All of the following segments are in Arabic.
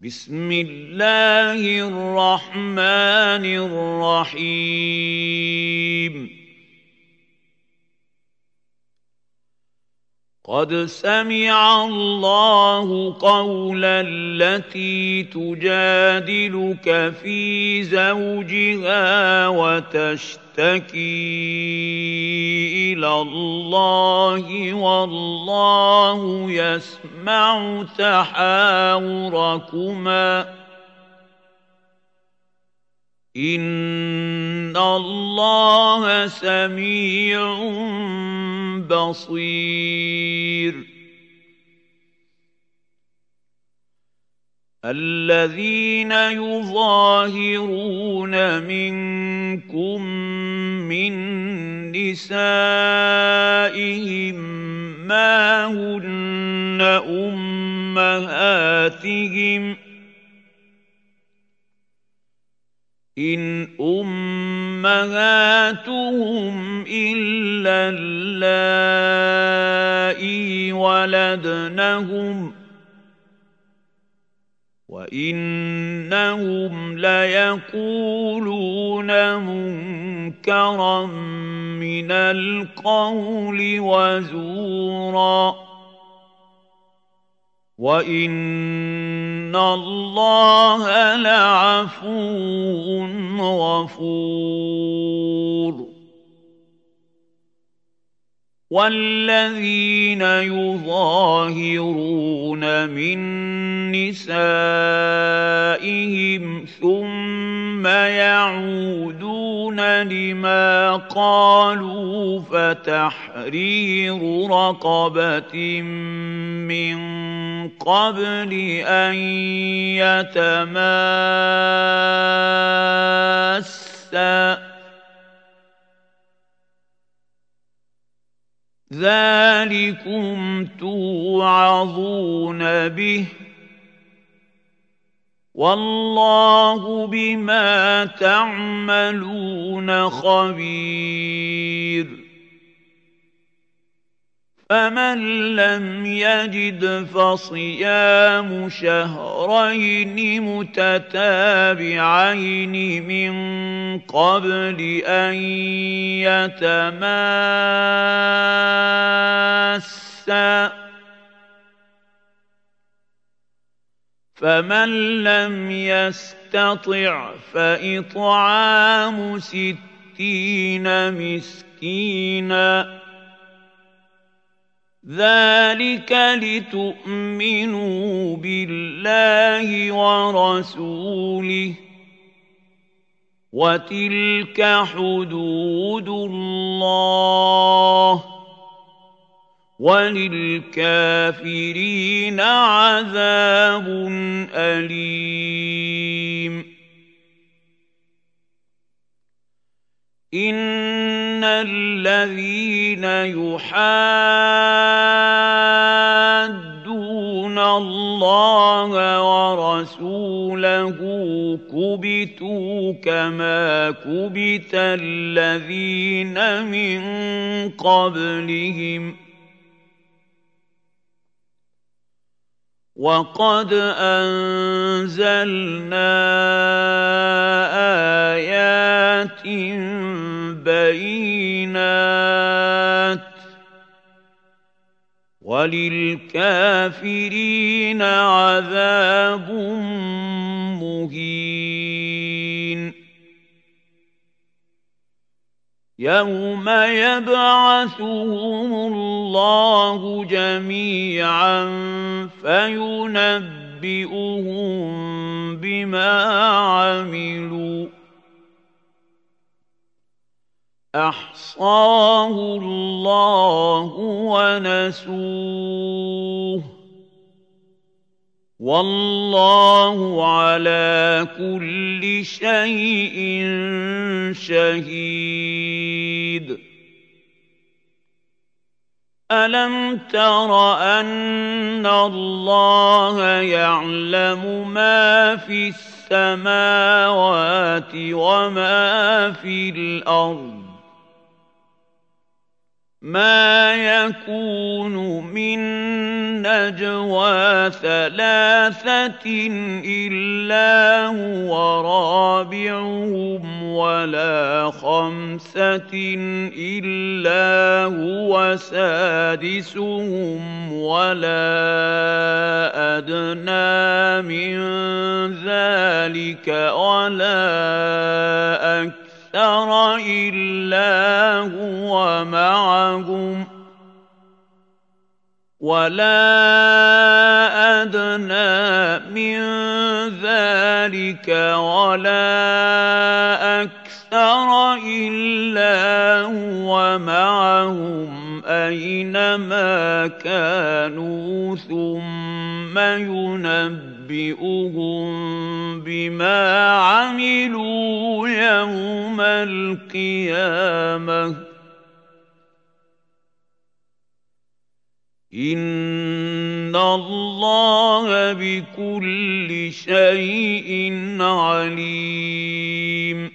بسم الله الرحمن الرحيم قد سمع الله قول التي تجادلك في زوجها وتشتكي إلى الله والله يسمع تحاوركما إن الله سميع بصير الذين يظاهرون منكم من نسائهم ما هن أمهاتهم إن أمهاتهم إلا اللائي ولدنهم وإنهم ليقولون منكرا من القول وزورا وَإِنَّ اللَّهَ لَعَفُوٌّ غَفُورٌ وَالَّذِينَ يُظَاهِرُونَ مِن نِّسَائِهِمْ ثُمَّ يَعُودُونَ لِمَا قَالُوا فَتَحْرِيرُ رَقَبَةٍ مِّن قَبْلِ أَن يَتَمَاسَّا ذَلِكُمْ تُوعَظُونَ بِهِ وَاللَّهُ بِمَا تَعْمَلُونَ خَبِيرٌ فَمَن لَّمْ يَجِدْ فَصِيَامُ شَهْرَيْنِ مُتَتَابِعَيْنِ مِن قَبْلِ أَن يَتَمَاسَّا ۖ فَمَن لَّمْ يَسْتَطِعْ فَإِطْعَامُ 60 مسكينا ذَلِكَ لِتُؤْمِنُوا بِاللَّهِ وَرَسُولِهِ ۚ وَتِلْكَ حُدُودُ اللَّهِ ۗ وَلِلْكَافِرِينَ عَذَابٌ أَلِيمٌ إِنَّ الَّذِينَ يُحَادُّونَ اللَّهَ وَرَسُولَهُ كُبِتُوا كَمَا كُبِتَ الَّذِينَ مِن قَبْلِهِمْ ۚ وَقَدْ أَنزَلْنَا آيَاتٍ بَيِّنَاتٍ ۚ وَلِلْكَافِرِينَ عَذَابٌ مُّهِينٌ يَوْمَ يَبْعَثُهُمُ اللَّهُ جَمِيعًا فَيُنَبِّئُهُم بِمَا عَمِلُوا أَحْصَاهُ اللَّهُ وَنَسُوهُ ۚ وَاللَّهُ عَلَىٰ كُلِّ شَيْءٍ شَهِيدٌ أَلَمْ تَرَ أَنَّ اللَّهَ يَعْلَمُ مَا فِي السَّمَاوَاتِ وَمَا فِي الْأَرْضِ ما يكون من نجوى ثلاثة إلا هو رابعهم ولا خمسة إلا هو سادسهم ولا أدنى من ذلك ولا أكثر إلا هو معهم ولا أدنى من ذلك ولا أكثر إلا هو معهم أينما كانوا ثم ينبئهم بما عملوا يوم القيامة إن الله بكل شيء عليم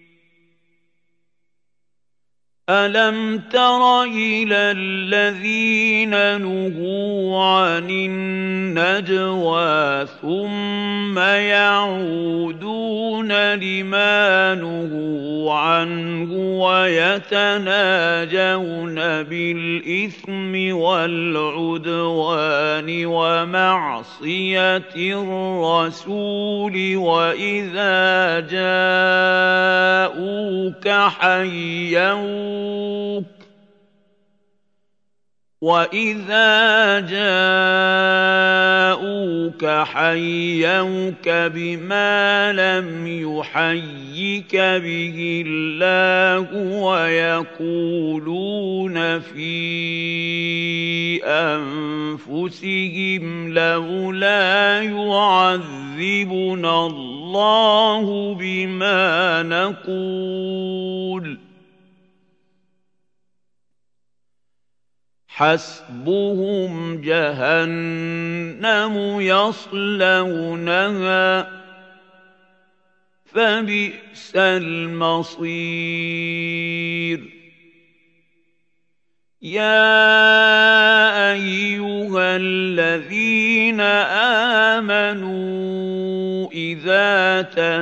ألم تر إلى الذين نهوا عن النجوى ثم يعودون لما نهوا عنه ويتناجون بالإثم والعدوان ومعصية الرسول وإذا جاءوك حيوك بما لم يحيك به الله ويقولون في أنفسهم لولا يعذبنا الله بما نقول حسبهم جهنم يصلونها فبئس المصير يا أيها الذين آمنوا إذا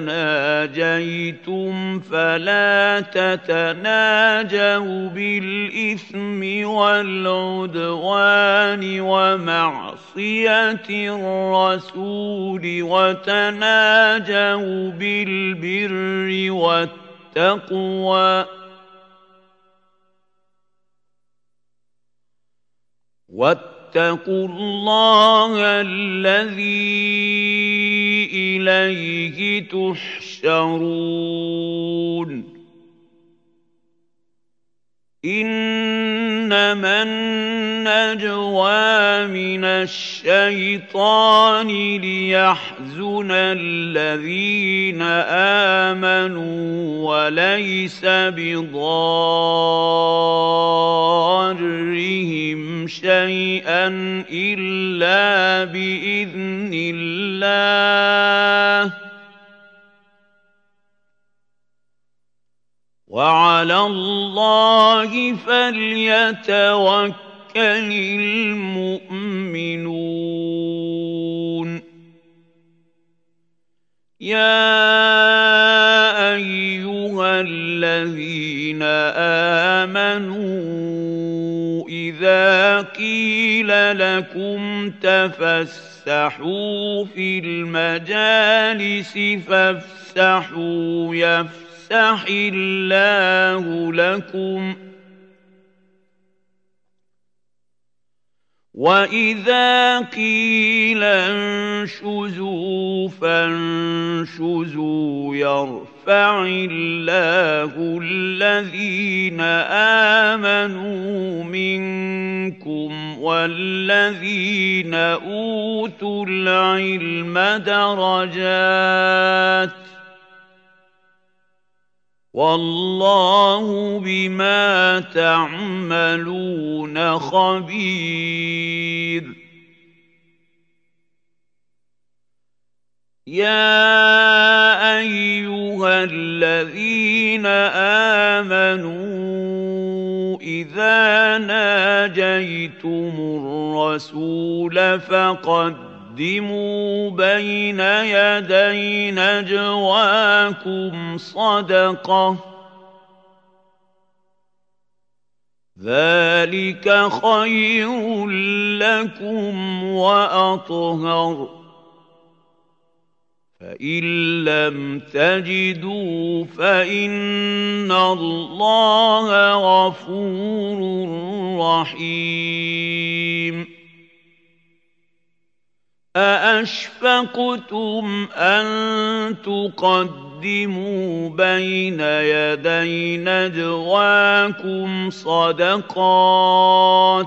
تناجيتم فلا تتناجوا بالإثم والعدوان ومعصية الرسول وتناجوا بالبر والتقوى واتقوا الله الذي إليه تحشرون إنما النجوى من الشيطان ليحزن الذين آمنوا وليس بضارهم شيئا إلا بإذن الله وعلى الله فليتوكل المؤمنون يا أيها الذين آمنوا إذا قيل لكم تفسحوا في المجالس فافسحوا يفسح الله لكم وإذا قيل انشزوا فانشزوا يرفع الله الذين آمنوا منكم والذين أوتوا العلم درجات والله بما تعملون خبير يا أيها الذين آمنوا إذا ناجيتم الرسول فقدموا بين يدي نجواكم صدقة ذلك خير لكم وأطهر فإن لم تجدوا فإن الله غفور رحيم أأشفقتم أن تقدموا بين يدي نجواكم صدقات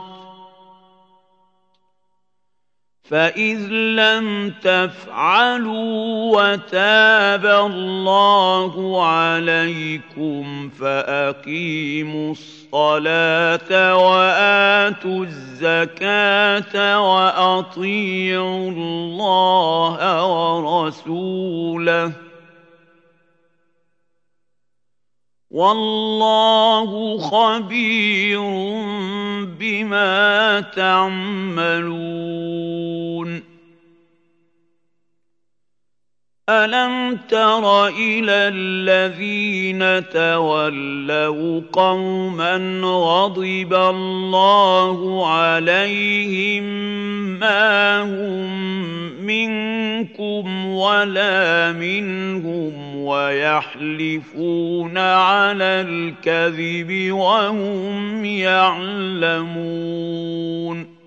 فإذ لم تفعلوا وتاب الله عليكم فأقيموا الصلاة وآتوا الزكاة وأطيعوا الله ورسوله والله خبير بما تعملون ألم تر إلى الذين تولوا قوما غضب الله عليهم ما هم منكم ولا منهم ويحلفون على الكذب وهم يعلمون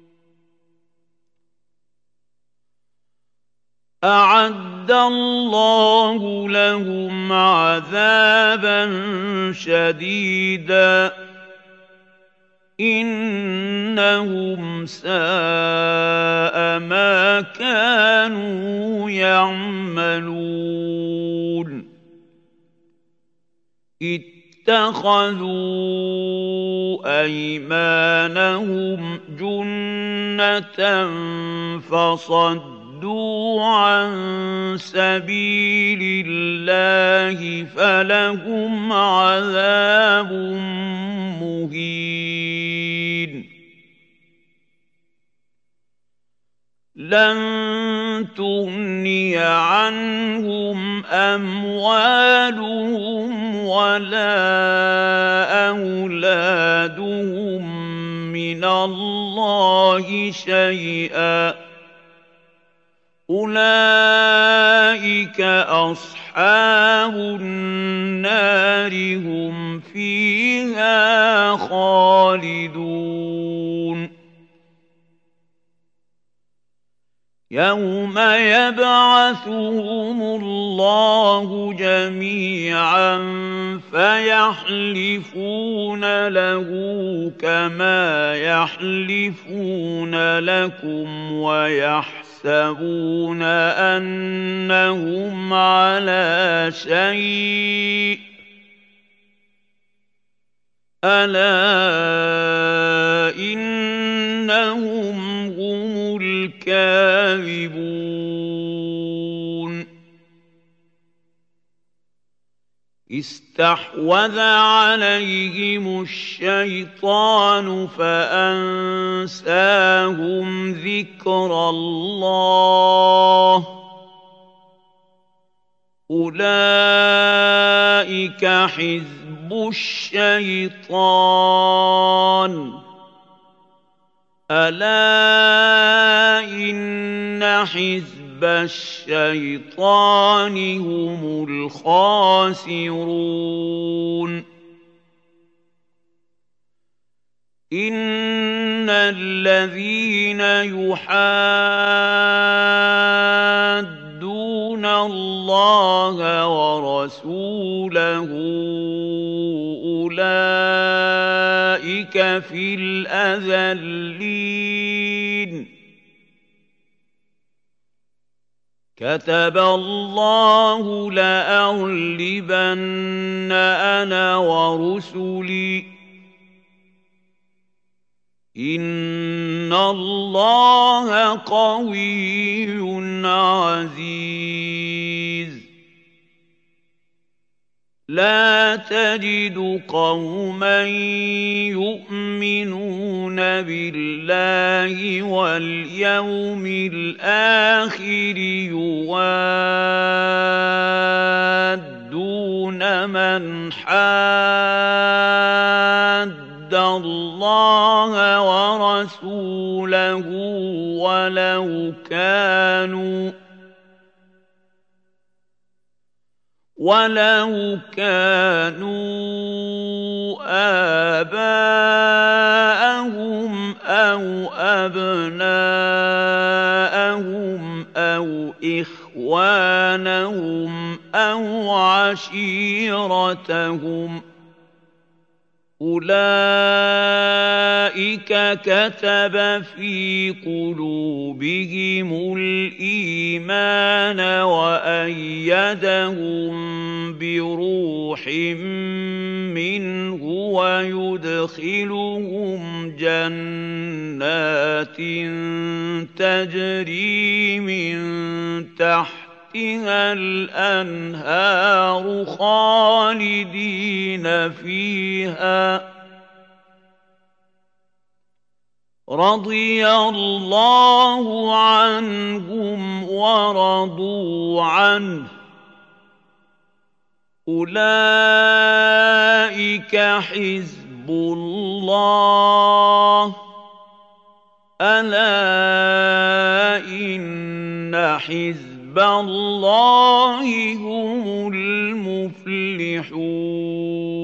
أعد الله لهم عذابا شديدا إنهم ساء ما كانوا يعملون اتخذوا أيمانهم جنة فصدوا عن سبيل الله فلهم عذاب مهين لن تغني عنهم أموالهم ولا أولادهم من الله شيئا أولئك أصحاب النار هم فيها خالدون يوم يبعثهم الله جميعا فيحلفون له كما يحلفون لكم ويحسبون أنهم على شيء ألا إنهم هم الكاذبون استحوذ عليهم الشيطان فأنساهم ذكر الله أولئك حزب الشيطان ألا إن حزب الشيطان هم الخاسرون إن الذين يحادون الله ورسوله أولئك في الأذلين كتب الله لأغلبن أنا ورسلي إن الله قوي عزيز لا تجد قوما يؤمنون بالله واليوم الآخر يوادون من حاد الله ورسوله ولو كانوا آباءهم أو أبناءهم أو إخوانهم أو عشيرتهم أولئك كتب في قلوبهم الإيمان وأيدهم بروح منه ويدخلهم جنات تجري من تحتها الأنهار خالدين فيها رضي الله عنهم ورضوا عنه أولئك حزب الله ألا إن حزب الله هم المفلحون